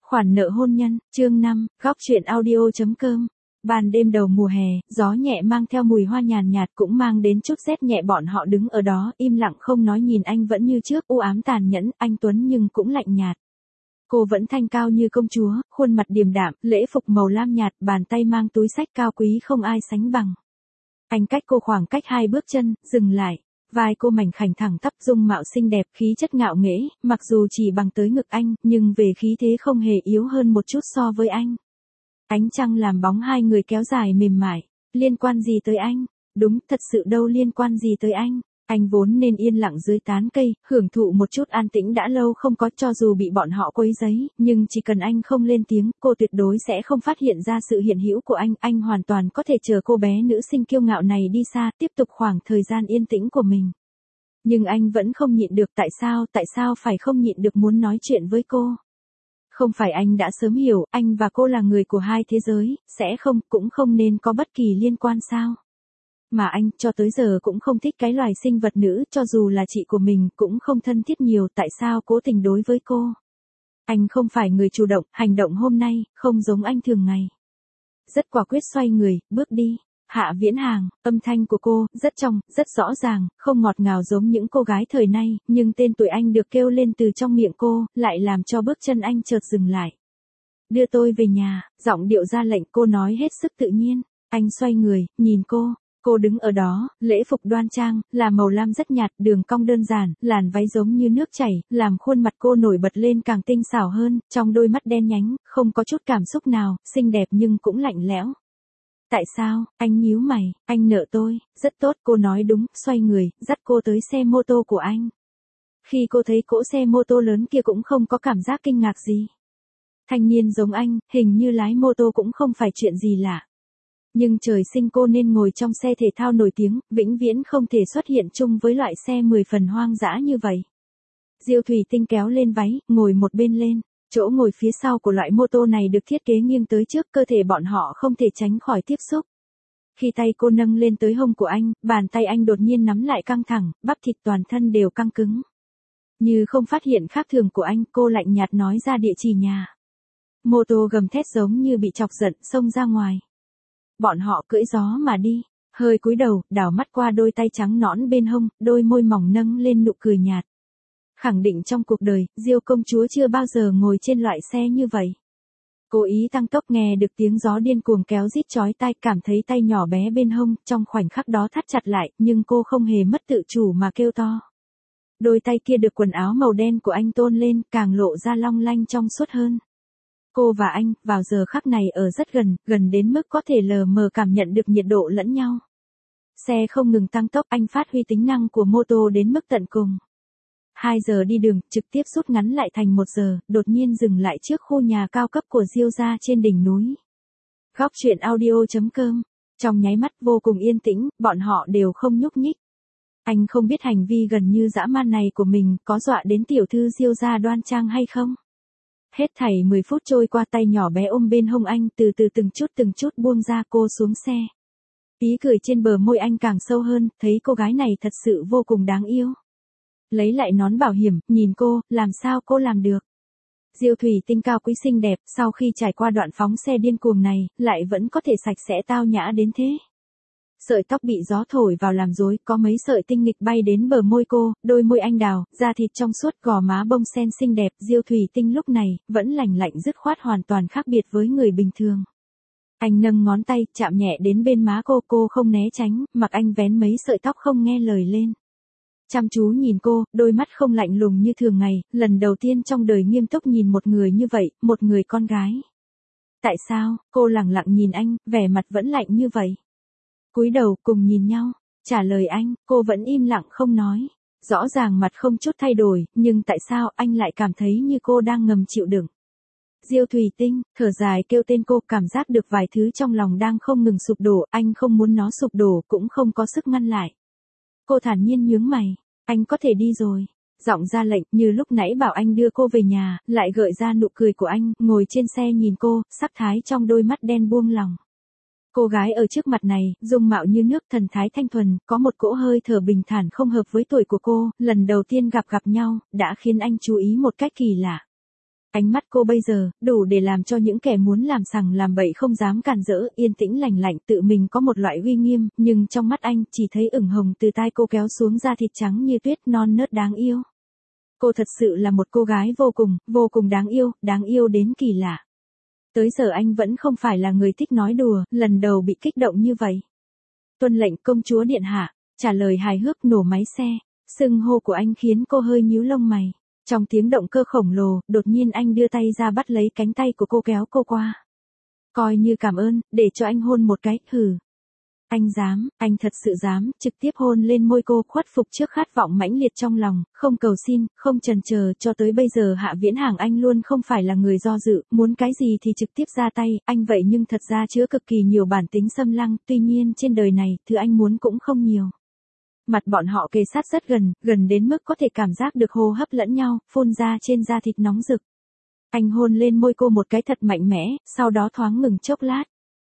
Khoản nợ hôn nhân, chương 5, góc truyện audio.com. Ban đêm đầu mùa hè, gió nhẹ mang theo mùi hoa nhàn nhạt cũng mang đến chút rét nhẹ, bọn họ đứng ở đó, im lặng không nói, nhìn anh vẫn như trước, u ám tàn nhẫn, anh tuấn nhưng cũng lạnh nhạt. Cô vẫn thanh cao như công chúa, khuôn mặt điềm đạm, lễ phục màu lam nhạt, bàn tay mang túi xách cao quý không ai sánh bằng. Anh cách cô khoảng cách 2 bước chân, dừng lại. Vai cô mảnh khảnh thẳng tắp, dung mạo xinh đẹp, khí chất ngạo nghễ, mặc dù chỉ bằng tới ngực anh, nhưng về khí thế không hề yếu hơn một chút so với anh. Ánh trăng làm bóng hai người kéo dài mềm mại. Liên quan gì tới anh? Đúng, thật sự đâu liên quan gì tới anh. Anh vốn nên yên lặng dưới tán cây, hưởng thụ một chút an tĩnh đã lâu không có, cho dù bị bọn họ quấy rầy, nhưng chỉ cần anh không lên tiếng, cô tuyệt đối sẽ không phát hiện ra sự hiện hữu của anh hoàn toàn có thể chờ cô bé nữ sinh kiêu ngạo này đi xa, tiếp tục khoảng thời gian yên tĩnh của mình. Nhưng anh vẫn không nhịn được, tại sao phải không nhịn được muốn nói chuyện với cô? Không phải anh đã sớm hiểu, anh và cô là người của hai thế giới, cũng không nên có bất kỳ liên quan sao? Mà anh, cho tới giờ cũng không thích cái loài sinh vật nữ, cho dù là chị của mình, cũng không thân thiết nhiều, tại sao cố tình đối với cô? Anh không phải người chủ động, hành động hôm nay, không giống anh thường ngày. Rất quả quyết xoay người, bước đi. Hạ Viễn Hàng, âm thanh của cô, rất trong, rất rõ ràng, không ngọt ngào giống những cô gái thời nay, nhưng tên tuổi anh được kêu lên từ trong miệng cô, lại làm cho bước chân anh chợt dừng lại. Đưa tôi về nhà, giọng điệu ra lệnh, cô nói hết sức tự nhiên. Anh xoay người, nhìn cô. Cô đứng ở đó, lễ phục đoan trang, là màu lam rất nhạt, đường cong đơn giản, làn váy giống như nước chảy, làm khuôn mặt cô nổi bật lên càng tinh xảo hơn, trong đôi mắt đen nhánh, không có chút cảm xúc nào, xinh đẹp nhưng cũng lạnh lẽo. Tại sao? Anh nhíu mày, anh nợ tôi, rất tốt, cô nói đúng, xoay người, dắt cô tới xe mô tô của anh. Khi cô thấy cỗ xe mô tô lớn kia cũng không có cảm giác kinh ngạc gì. Thanh niên giống anh, hình như lái mô tô cũng không phải chuyện gì lạ. Nhưng trời sinh cô nên ngồi trong xe thể thao nổi tiếng, vĩnh viễn không thể xuất hiện chung với loại xe 10 phần hoang dã như vậy. Diêu Thủy Tinh kéo lên váy, ngồi một bên lên. Chỗ ngồi phía sau của loại mô tô này được thiết kế nghiêng tới trước, cơ thể bọn họ không thể tránh khỏi tiếp xúc. Khi tay cô nâng lên tới hông của anh, bàn tay anh đột nhiên nắm lại căng thẳng, bắp thịt toàn thân đều căng cứng. Như không phát hiện khác thường của anh, cô lạnh nhạt nói ra địa chỉ nhà. Mô tô gầm thét giống như bị chọc giận, xông ra ngoài. Bọn họ cưỡi gió mà đi, hơi cúi đầu, đảo mắt qua đôi tay trắng nõn bên hông, đôi môi mỏng nâng lên nụ cười nhạt. Khẳng định trong cuộc đời, Diêu công chúa chưa bao giờ ngồi trên loại xe như vậy. Cố ý tăng tốc, nghe được tiếng gió điên cuồng kéo rít chói tai, cảm thấy tay nhỏ bé bên hông, trong khoảnh khắc đó thắt chặt lại, nhưng cô không hề mất tự chủ mà kêu to. Đôi tay kia được quần áo màu đen của anh tôn lên, càng lộ ra long lanh trong suốt hơn. Cô và anh, vào giờ khắc này ở rất gần đến mức có thể lờ mờ cảm nhận được nhiệt độ lẫn nhau. Xe không ngừng tăng tốc, anh phát huy tính năng của mô tô đến mức tận cùng. 2 giờ đi đường, trực tiếp rút ngắn lại thành 1 giờ, đột nhiên dừng lại trước khu nhà cao cấp của Diêu gia trên đỉnh núi. Góc truyện audio.com. Trong nháy mắt vô cùng yên tĩnh, bọn họ đều không nhúc nhích. Anh không biết hành vi gần như dã man này của mình có dọa đến tiểu thư Diêu gia đoan trang hay không. Hết thảy 10 phút trôi qua, tay nhỏ bé ôm bên hông anh, từ từ từng chút buông ra, cô xuống xe. Ý cười trên bờ môi anh càng sâu hơn, thấy cô gái này thật sự vô cùng đáng yêu. Lấy lại nón bảo hiểm, nhìn cô, làm sao cô làm được. Diêu Thủy Tinh cao quý xinh đẹp, sau khi trải qua đoạn phóng xe điên cuồng này, lại vẫn có thể sạch sẽ tao nhã đến thế. Sợi tóc bị gió thổi vào làm rối, có mấy sợi tinh nghịch bay đến bờ môi cô, đôi môi anh đào, da thịt trong suốt, gò má bông sen xinh đẹp. Diêu Thủy Tinh lúc này, vẫn lành lạnh dứt khoát, hoàn toàn khác biệt với người bình thường. Anh nâng ngón tay, chạm nhẹ đến bên má cô không né tránh, mặc anh vén mấy sợi tóc không nghe lời lên. Chăm chú nhìn cô, đôi mắt không lạnh lùng như thường ngày, lần đầu tiên trong đời nghiêm túc nhìn một người như vậy, một người con gái. Tại sao? Cô lẳng lặng nhìn anh, vẻ mặt vẫn lạnh như vậy. Cúi đầu, cùng nhìn nhau. Trả lời anh, cô vẫn im lặng không nói. Rõ ràng mặt không chút thay đổi, nhưng tại sao anh lại cảm thấy như cô đang ngầm chịu đựng. Diêu Thủy Tinh, thở dài kêu tên cô, cảm giác được vài thứ trong lòng đang không ngừng sụp đổ, anh không muốn nó sụp đổ, cũng không có sức ngăn lại. Cô thản nhiên nhướng mày, anh có thể đi rồi. Giọng ra lệnh, như lúc nãy bảo anh đưa cô về nhà, lại gợi ra nụ cười của anh, ngồi trên xe nhìn cô, sắc thái trong đôi mắt đen buông lỏng. Cô gái ở trước mặt này, dung mạo như nước, thần thái thanh thuần, có một cỗ hơi thở bình thản không hợp với tuổi của cô, lần đầu tiên gặp nhau, đã khiến anh chú ý một cách kỳ lạ. Ánh mắt cô bây giờ, đủ để làm cho những kẻ muốn làm sằng làm bậy không dám cản rỡ, yên tĩnh lành lạnh, tự mình có một loại uy nghiêm, nhưng trong mắt anh chỉ thấy ửng hồng từ tai cô kéo xuống da thịt trắng như tuyết non nớt đáng yêu. Cô thật sự là một cô gái vô cùng đáng yêu đến kỳ lạ. Tới giờ anh vẫn không phải là người thích nói đùa, lần đầu bị kích động như vậy. Tuân lệnh công chúa điện hạ, trả lời hài hước nổ máy xe, xưng hô của anh khiến cô hơi nhíu lông mày. Trong tiếng động cơ khổng lồ, đột nhiên anh đưa tay ra bắt lấy cánh tay của cô kéo cô qua. Coi như cảm ơn, để cho anh hôn một cái, hừ. Anh thật sự dám, trực tiếp hôn lên môi cô, khuất phục trước khát vọng mãnh liệt trong lòng, không cầu xin, không chần chờ, cho tới bây giờ Hạ Viễn Hàng anh luôn không phải là người do dự, muốn cái gì thì trực tiếp ra tay, anh vậy nhưng thật ra chứa cực kỳ nhiều bản tính xâm lăng, tuy nhiên trên đời này, thứ anh muốn cũng không nhiều. Mặt bọn họ kề sát rất gần đến mức có thể cảm giác được hô hấp lẫn nhau, phun ra trên da thịt nóng rực. Anh hôn lên môi cô một cái thật mạnh mẽ, sau đó thoáng ngừng chốc lát.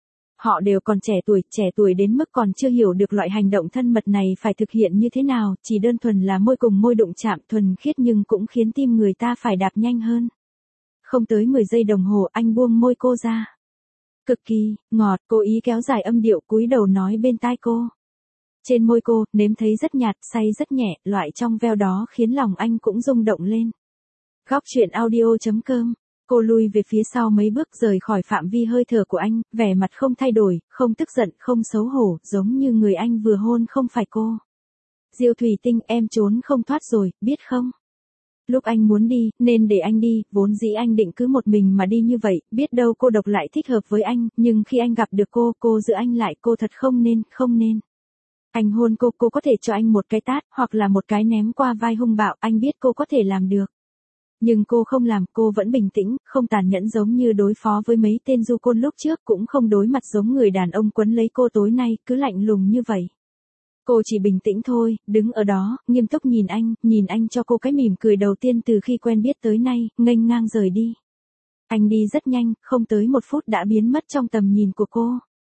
Họ đều còn trẻ tuổi đến mức còn chưa hiểu được loại hành động thân mật này phải thực hiện như thế nào, chỉ đơn thuần là môi cùng môi đụng chạm thuần khiết nhưng cũng khiến tim người ta phải đạp nhanh hơn. Không tới 10 giây đồng hồ anh buông môi cô ra. Cực kỳ ngọt, cố ý kéo dài âm điệu cúi đầu nói bên tai cô. Trên môi cô, nếm thấy rất nhạt, say rất nhẹ, loại trong veo đó khiến lòng anh cũng rung động lên. Góc truyện audio.com. Cô lui về phía sau mấy bước rời khỏi phạm vi hơi thở của anh, vẻ mặt không thay đổi, không tức giận, không xấu hổ, giống như người anh vừa hôn không phải cô. Diêu Thủy Tinh, em trốn không thoát rồi, biết không? Lúc anh muốn đi, nên để anh đi, vốn dĩ anh định cứ một mình mà đi như vậy, biết đâu cô độc lại thích hợp với anh, nhưng khi anh gặp được cô giữ anh lại, cô thật không nên. Anh hôn cô có thể cho anh một cái tát, hoặc là một cái ném qua vai hung bạo, anh biết cô có thể làm được. Nhưng cô không làm, cô vẫn bình tĩnh, không tàn nhẫn giống như đối phó với mấy tên du côn lúc trước, cũng không đối mặt giống người đàn ông quấn lấy cô tối nay, cứ lạnh lùng như vậy. Cô chỉ bình tĩnh thôi, đứng ở đó, nghiêm túc nhìn anh cho cô cái mỉm cười đầu tiên từ khi quen biết tới nay, nghênh ngang rời đi. Anh đi rất nhanh, không tới 1 phút đã biến mất trong tầm nhìn của cô.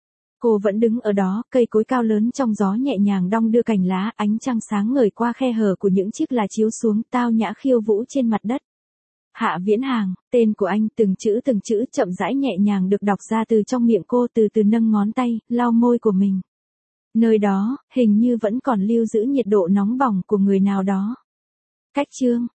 Cô vẫn đứng ở đó, cây cối cao lớn trong gió nhẹ nhàng đong đưa cành lá, ánh trăng sáng ngời qua khe hở của những chiếc lá chiếu xuống, tao nhã khiêu vũ trên mặt đất. Hạ Viễn Hàng, tên của anh từng chữ chậm rãi nhẹ nhàng được đọc ra từ trong miệng cô, từ từ nâng ngón tay, lau môi của mình. Nơi đó, hình như vẫn còn lưu giữ nhiệt độ nóng bỏng của người nào đó. Cách chương